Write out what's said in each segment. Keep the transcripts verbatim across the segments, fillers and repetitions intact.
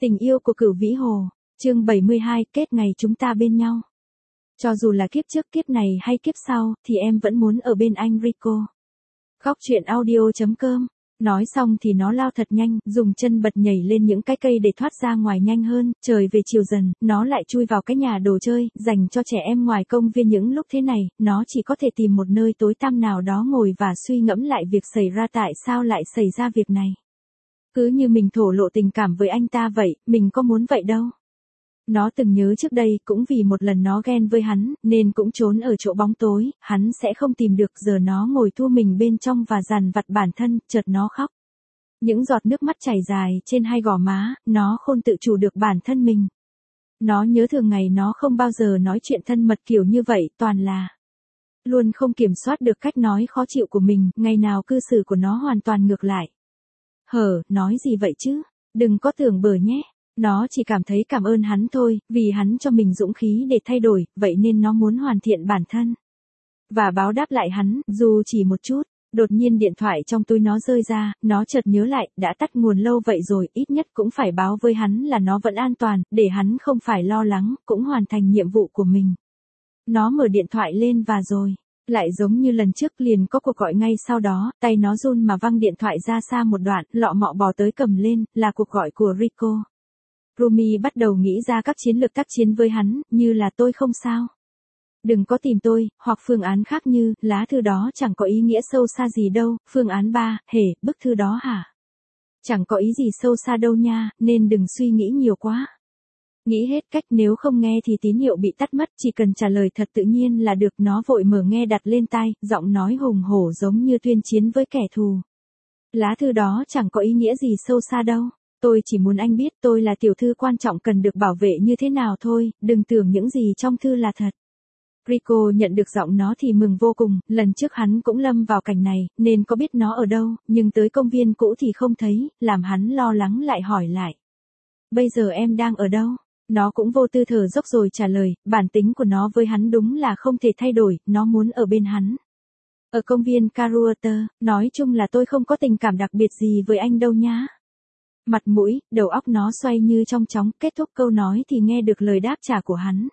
Tình yêu của Cửu Vĩ Hồ, chương bảy mươi hai, kết ngày chúng ta bên nhau. Cho dù là kiếp trước, kiếp này hay kiếp sau, thì em vẫn muốn ở bên anh Rico. Khóc chuyện audio chấm com. Nói xong thì nó lao thật nhanh, dùng chân bật nhảy lên những cái cây để thoát ra ngoài nhanh hơn, trời về chiều dần, nó lại chui vào cái nhà đồ chơi, dành cho trẻ em ngoài công viên. Những lúc thế này, nó chỉ có thể tìm một nơi tối tăm nào đó ngồi và suy ngẫm lại việc xảy ra, tại sao lại xảy ra việc này. Cứ như mình thổ lộ tình cảm với anh ta vậy, mình có muốn vậy đâu. Nó từng nhớ trước đây, cũng vì một lần nó ghen với hắn, nên cũng trốn ở chỗ bóng tối, hắn sẽ không tìm được. Giờ nó ngồi thu mình bên trong và dằn vặt bản thân, chợt nó khóc. Những giọt nước mắt chảy dài trên hai gò má, nó không tự chủ được bản thân mình. Nó nhớ thường ngày nó không bao giờ nói chuyện thân mật kiểu như vậy, toàn là luôn không kiểm soát được cách nói khó chịu của mình, ngày nào cư xử của nó hoàn toàn ngược lại. Hở, nói gì vậy chứ? Đừng có tưởng bừa nhé. Nó chỉ cảm thấy cảm ơn hắn thôi, vì hắn cho mình dũng khí để thay đổi, vậy nên nó muốn hoàn thiện bản thân. Và báo đáp lại hắn, dù chỉ một chút. Đột nhiên điện thoại trong túi nó rơi ra, nó chợt nhớ lại, đã tắt nguồn lâu vậy rồi, ít nhất cũng phải báo với hắn là nó vẫn an toàn, để hắn không phải lo lắng, cũng hoàn thành nhiệm vụ của mình. Nó mở điện thoại lên và rồi. Lại giống như lần trước, liền có cuộc gọi ngay sau đó, tay nó run mà văng điện thoại ra xa một đoạn, lọ mọ bò tới cầm lên, là cuộc gọi của Rico. Rumi bắt đầu nghĩ ra các chiến lược tác chiến với hắn, như là tôi không sao. Đừng có tìm tôi, hoặc phương án khác như, lá thư đó chẳng có ý nghĩa sâu xa gì đâu, phương án ba, hề, bức thư đó hả? Chẳng có ý gì sâu xa đâu nha, nên đừng suy nghĩ nhiều quá. Nghĩ hết cách, nếu không nghe thì tín hiệu bị tắt mất, chỉ cần trả lời thật tự nhiên là được. Nó vội mở nghe đặt lên tai, giọng nói hùng hổ giống như tuyên chiến với kẻ thù. Lá thư đó chẳng có ý nghĩa gì sâu xa đâu. Tôi chỉ muốn anh biết tôi là tiểu thư quan trọng cần được bảo vệ như thế nào thôi, đừng tưởng những gì trong thư là thật. Rico nhận được giọng nó thì mừng vô cùng, lần trước hắn cũng lâm vào cảnh này, nên có biết nó ở đâu, nhưng tới công viên cũ thì không thấy, làm hắn lo lắng lại hỏi lại. Bây giờ em đang ở đâu? Nó cũng vô tư thở dốc rồi trả lời, bản tính của nó với hắn đúng là không thể thay đổi, nó muốn ở bên hắn. Ở công viên Caruater, nói chung là tôi không có tình cảm đặc biệt gì với anh đâu nhá. Mặt mũi, đầu óc nó xoay như trong chóng, kết thúc câu nói thì nghe được lời đáp trả của hắn.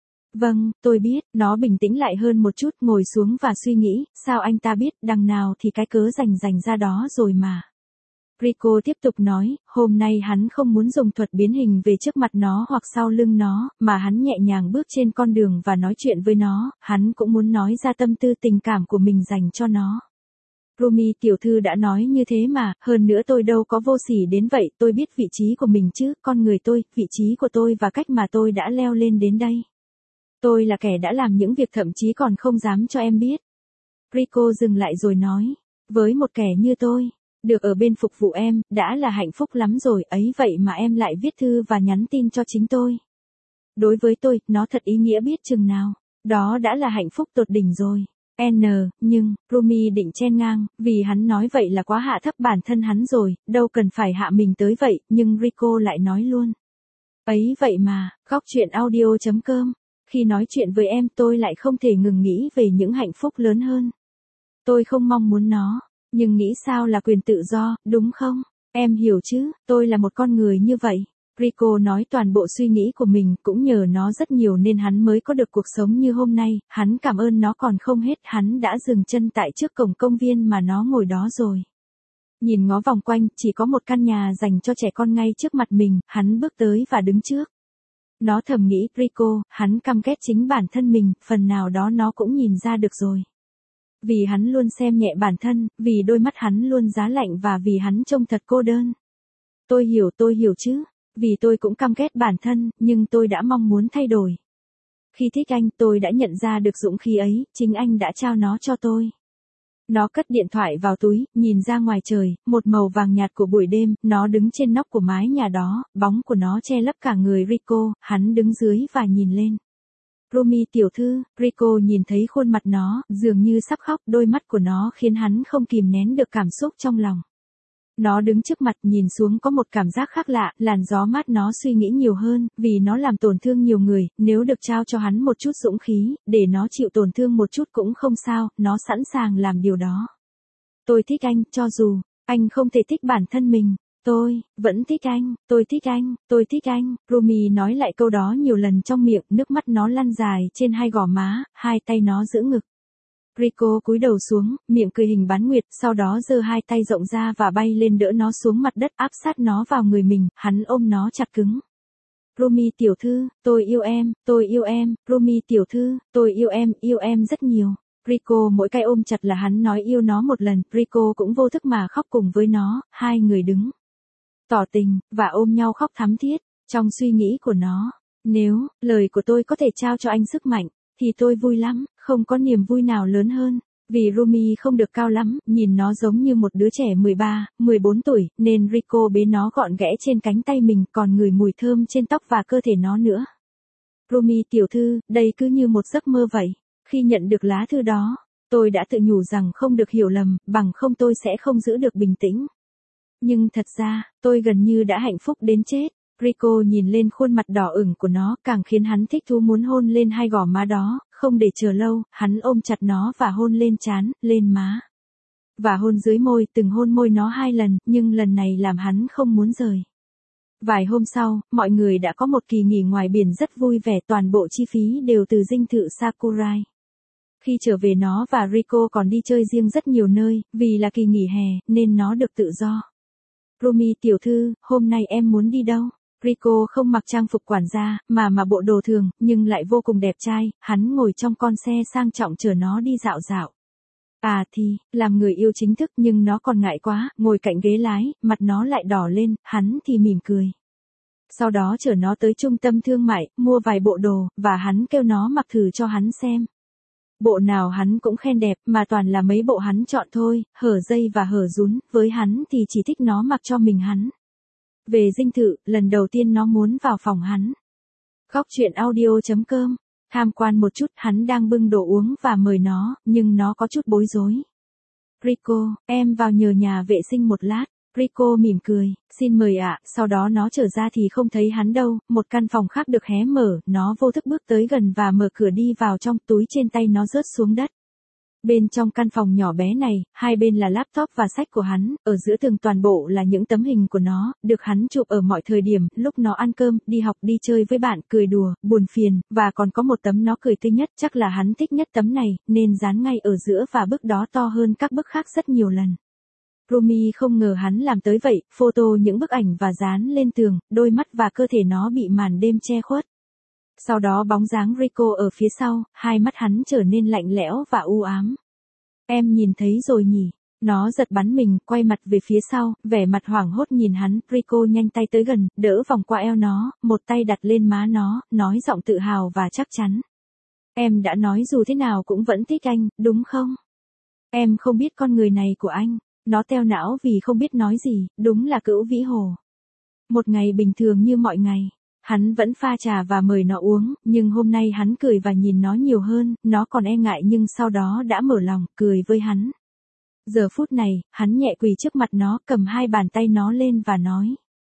Vâng, tôi biết, nó bình tĩnh lại hơn một chút, ngồi xuống và suy nghĩ, sao anh ta biết, đằng nào thì cái cớ rành rành ra đó rồi mà. Rico tiếp tục nói, hôm nay hắn không muốn dùng thuật biến hình về trước mặt nó hoặc sau lưng nó, mà hắn nhẹ nhàng bước trên con đường và nói chuyện với nó, hắn cũng muốn nói ra tâm tư tình cảm của mình dành cho nó. Rumi tiểu thư đã nói như thế mà, hơn nữa tôi đâu có vô sỉ đến vậy, tôi biết vị trí của mình chứ, con người tôi, vị trí của tôi và cách mà tôi đã leo lên đến đây. Tôi là kẻ đã làm những việc thậm chí còn không dám cho em biết. Rico dừng lại rồi nói, với một kẻ như tôi, được ở bên phục vụ em, đã là hạnh phúc lắm rồi, ấy vậy mà em lại viết thư và nhắn tin cho chính tôi. Đối với tôi, nó thật ý nghĩa biết chừng nào, đó đã là hạnh phúc tột đỉnh rồi. N, nhưng, Rumi định chen ngang, vì hắn nói vậy là quá hạ thấp bản thân hắn rồi, đâu cần phải hạ mình tới vậy, nhưng Rico lại nói luôn. Ấy vậy mà, khóc chuyện audio chấm com, khi nói chuyện với em tôi lại không thể ngừng nghĩ về những hạnh phúc lớn hơn. Tôi không mong muốn nó, nhưng nghĩ sao là quyền tự do, đúng không? Em hiểu chứ, tôi là một con người như vậy. Rico nói toàn bộ suy nghĩ của mình, cũng nhờ nó rất nhiều nên hắn mới có được cuộc sống như hôm nay, hắn cảm ơn nó còn không hết, hắn đã dừng chân tại trước cổng công viên mà nó ngồi đó rồi. Nhìn ngó vòng quanh, chỉ có một căn nhà dành cho trẻ con ngay trước mặt mình, hắn bước tới và đứng trước. Nó thầm nghĩ, Rico, hắn căm ghét chính bản thân mình, phần nào đó nó cũng nhìn ra được rồi. Vì hắn luôn xem nhẹ bản thân, vì đôi mắt hắn luôn giá lạnh và vì hắn trông thật cô đơn. Tôi hiểu tôi hiểu chứ. Vì tôi cũng căm ghét bản thân, nhưng tôi đã mong muốn thay đổi. Khi thích anh, tôi đã nhận ra được dũng khí ấy, chính anh đã trao nó cho tôi. Nó cất điện thoại vào túi, nhìn ra ngoài trời, một màu vàng nhạt của buổi đêm, nó đứng trên nóc của mái nhà đó, bóng của nó che lấp cả người Rico, hắn đứng dưới và nhìn lên. Rumi tiểu thư, Rico nhìn thấy khuôn mặt nó, dường như sắp khóc, đôi mắt của nó khiến hắn không kìm nén được cảm xúc trong lòng. Nó đứng trước mặt nhìn xuống có một cảm giác khác lạ, làn gió mát nó suy nghĩ nhiều hơn, vì nó làm tổn thương nhiều người, nếu được trao cho hắn một chút dũng khí, để nó chịu tổn thương một chút cũng không sao, nó sẵn sàng làm điều đó. Tôi thích anh, cho dù, anh không thể thích bản thân mình. Tôi, vẫn thích anh, tôi thích anh, tôi thích anh. Rumi nói lại câu đó nhiều lần trong miệng, nước mắt nó lăn dài trên hai gò má, hai tay nó giữ ngực. Rico cúi đầu xuống, miệng cười hình bán nguyệt, sau đó giơ hai tay rộng ra và bay lên đỡ nó xuống mặt đất, áp sát nó vào người mình, hắn ôm nó chặt cứng. Rumi tiểu thư, tôi yêu em, tôi yêu em, Rumi tiểu thư, tôi yêu em, yêu em rất nhiều. Rico mỗi cái ôm chặt là hắn nói yêu nó một lần, Rico cũng vô thức mà khóc cùng với nó, hai người đứng tỏ tình, và ôm nhau khóc thắm thiết, trong suy nghĩ của nó. Nếu, lời của tôi có thể trao cho anh sức mạnh, thì tôi vui lắm, không có niềm vui nào lớn hơn. Vì Rumi không được cao lắm, nhìn nó giống như một đứa trẻ mười ba, mười bốn tuổi, nên Rico bế nó gọn ghẽ trên cánh tay mình, còn ngửi mùi thơm trên tóc và cơ thể nó nữa. Rumi tiểu thư, đây cứ như một giấc mơ vậy. Khi nhận được lá thư đó, tôi đã tự nhủ rằng không được hiểu lầm, bằng không tôi sẽ không giữ được bình tĩnh. Nhưng thật ra, tôi gần như đã hạnh phúc đến chết. Rico nhìn lên khuôn mặt đỏ ửng của nó, càng khiến hắn thích thú muốn hôn lên hai gò má đó, không để chờ lâu, hắn ôm chặt nó và hôn lên trán, lên má. Và hôn dưới môi, từng hôn môi nó hai lần, nhưng lần này làm hắn không muốn rời. Vài hôm sau, mọi người đã có một kỳ nghỉ ngoài biển rất vui vẻ, toàn bộ chi phí đều từ dinh thự Sakurai. Khi trở về nó và Rico còn đi chơi riêng rất nhiều nơi, vì là kỳ nghỉ hè, nên nó được tự do. Rumi tiểu thư, hôm nay em muốn đi đâu? Rico không mặc trang phục quản gia, mà mà bộ đồ thường, nhưng lại vô cùng đẹp trai, hắn ngồi trong con xe sang trọng chở nó đi dạo dạo. À thì, làm người yêu chính thức nhưng nó còn ngại quá, ngồi cạnh ghế lái, mặt nó lại đỏ lên, hắn thì mỉm cười. Sau đó chở nó tới trung tâm thương mại, mua vài bộ đồ, và hắn kêu nó mặc thử cho hắn xem. Bộ nào hắn cũng khen đẹp, mà toàn là mấy bộ hắn chọn thôi, hở dây và hở rún, với hắn thì chỉ thích nó mặc cho mình hắn. Về dinh thự, lần đầu tiên nó muốn vào phòng hắn. Góc truyện audio chấm com, tham quan một chút, hắn đang bưng đồ uống và mời nó, nhưng nó có chút bối rối. Rico, em vào nhờ nhà vệ sinh một lát. Rico mỉm cười, xin mời ạ, sau đó nó trở ra thì không thấy hắn đâu, một căn phòng khác được hé mở, nó vô thức bước tới gần và mở cửa đi vào trong, túi trên tay nó rớt xuống đất. Bên trong căn phòng nhỏ bé này, hai bên là laptop và sách của hắn, ở giữa tường toàn bộ là những tấm hình của nó, được hắn chụp ở mọi thời điểm, lúc nó ăn cơm, đi học, đi chơi với bạn, cười đùa, buồn phiền, và còn có một tấm nó cười tươi nhất, chắc là hắn thích nhất tấm này, nên dán ngay ở giữa và bức đó to hơn các bức khác rất nhiều lần. Rumi không ngờ hắn làm tới vậy, photo những bức ảnh và dán lên tường, đôi mắt và cơ thể nó bị màn đêm che khuất. Sau đó bóng dáng Rico ở phía sau, hai mắt hắn trở nên lạnh lẽo và u ám. Em nhìn thấy rồi nhỉ? Nó giật bắn mình, quay mặt về phía sau, vẻ mặt hoảng hốt nhìn hắn, Rico nhanh tay tới gần, đỡ vòng qua eo nó, một tay đặt lên má nó, nói giọng tự hào và chắc chắn. Em đã nói dù thế nào cũng vẫn thích anh, đúng không? Em không biết con người này của anh. Nó teo não vì không biết nói gì, đúng là cữu vĩ hồ. Một ngày bình thường như mọi ngày, hắn vẫn pha trà và mời nó uống, nhưng hôm nay hắn cười và nhìn nó nhiều hơn, nó còn e ngại nhưng sau đó đã mở lòng, cười với hắn. Giờ phút này, hắn nhẹ quỳ trước mặt nó, cầm hai bàn tay nó lên và nói.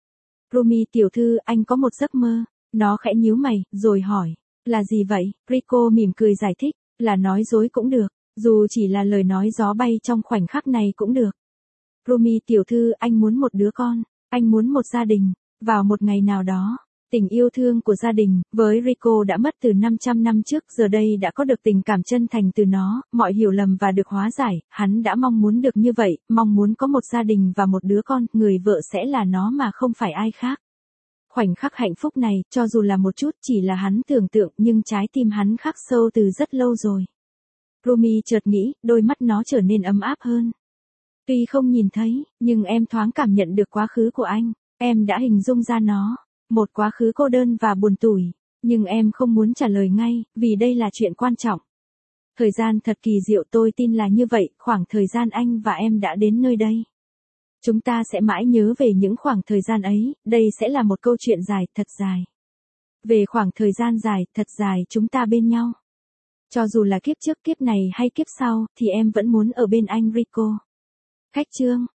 Rumi tiểu thư, anh có một giấc mơ. Nó khẽ nhíu mày, rồi hỏi, là gì vậy? Rico mỉm cười giải thích, là nói dối cũng được, dù chỉ là lời nói gió bay trong khoảnh khắc này cũng được. Rumi tiểu thư, anh muốn một đứa con, anh muốn một gia đình, vào một ngày nào đó, tình yêu thương của gia đình, với Rico đã mất từ năm trăm năm trước, giờ đây đã có được tình cảm chân thành từ nó, mọi hiểu lầm và được hóa giải, hắn đã mong muốn được như vậy, mong muốn có một gia đình và một đứa con, người vợ sẽ là nó mà không phải ai khác. Khoảnh khắc hạnh phúc này, cho dù là một chút chỉ là hắn tưởng tượng nhưng trái tim hắn khắc sâu từ rất lâu rồi. Rumi chợt nghĩ, đôi mắt nó trở nên ấm áp hơn. Tuy không nhìn thấy, nhưng em thoáng cảm nhận được quá khứ của anh, em đã hình dung ra nó, một quá khứ cô đơn và buồn tủi, nhưng em không muốn trả lời ngay, vì đây là chuyện quan trọng. Thời gian thật kỳ diệu, tôi tin là như vậy, khoảng thời gian anh và em đã đến nơi đây. Chúng ta sẽ mãi nhớ về những khoảng thời gian ấy, đây sẽ là một câu chuyện dài, thật dài. Về khoảng thời gian dài, thật dài chúng ta bên nhau. Cho dù là kiếp trước kiếp này hay kiếp sau, thì em vẫn muốn ở bên anh Rico. Khách chương